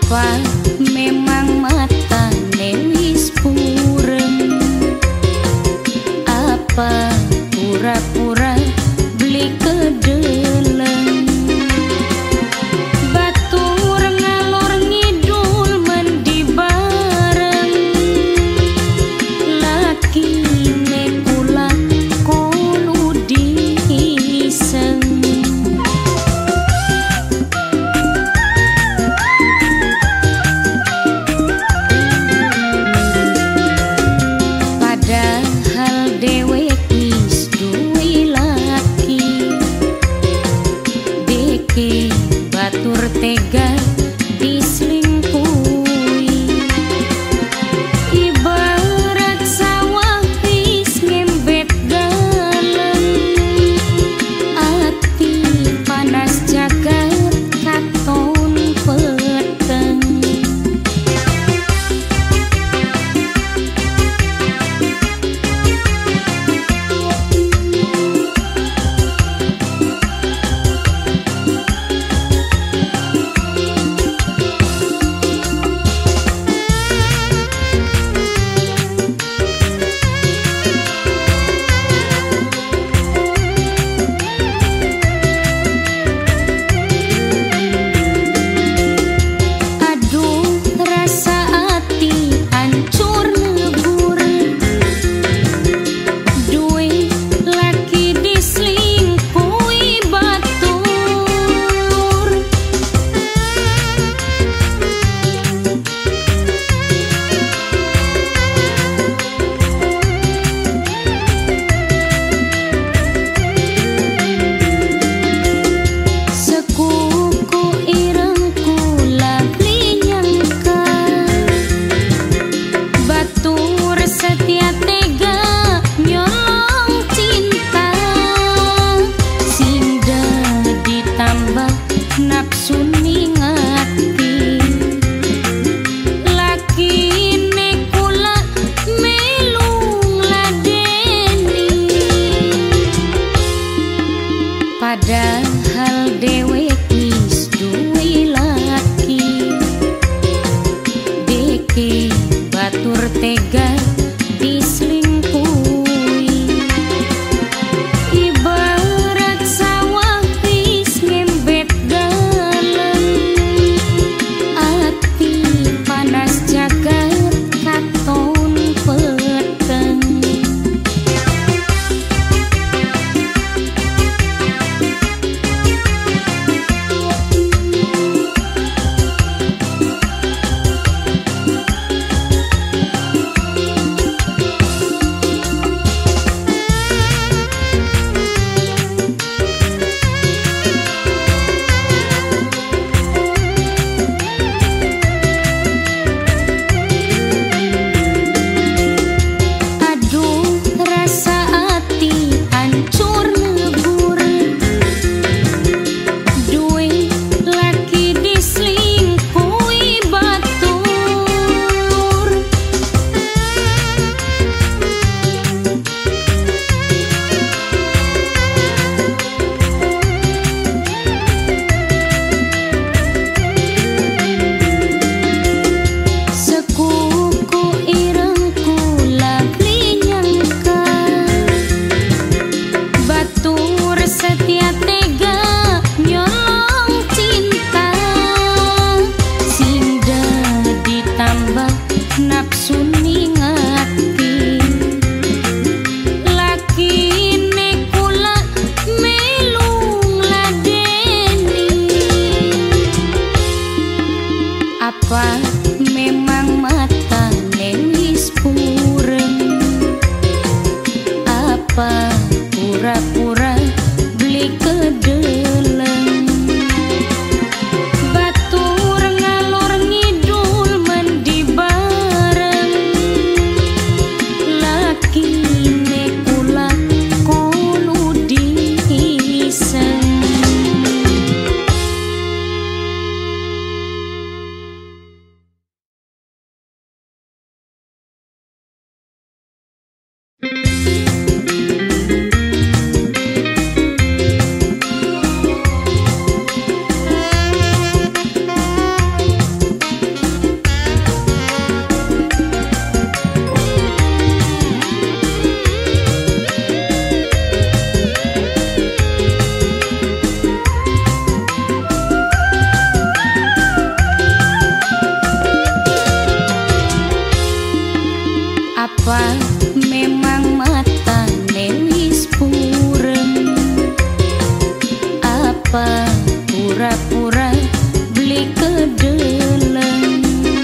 Apa memang mata wis purem? Apa pura-pura beli kedeleng? Batur ngalor ngidul mendi bareng, laki nekula kolu diseng. Padahal dewek wis duwe laki, deke batur tega diselingkuhi. Ibarat sawah wis ngembet dalem, ati panas jagat katon peteng. Nafsu ningati laki nekula melung ladeni, padahal dewek wis duwe laki, deke batur tega diselingkuhi. Ibarat sawah wis ngembet panas jagat katon peteng. Nafsu ningati laki nekula melung ladeni. Apa memang mata wis purem? Apa pura-pura beli kedeleng? Batur ngalor ngidul mendi bareng, laki nekula kolu diseng. Apa memang mata wis purem? Apa pura-pura beli kedeleng?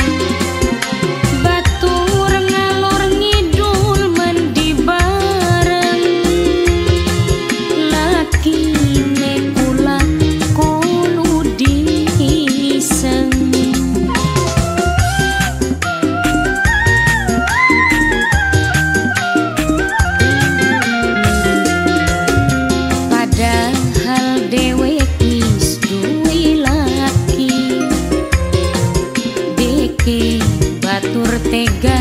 Batur ngalor ngidul mandi bareng, laki nekula kolu diseng. Padahal dewek wis duwe laki, deke batur tega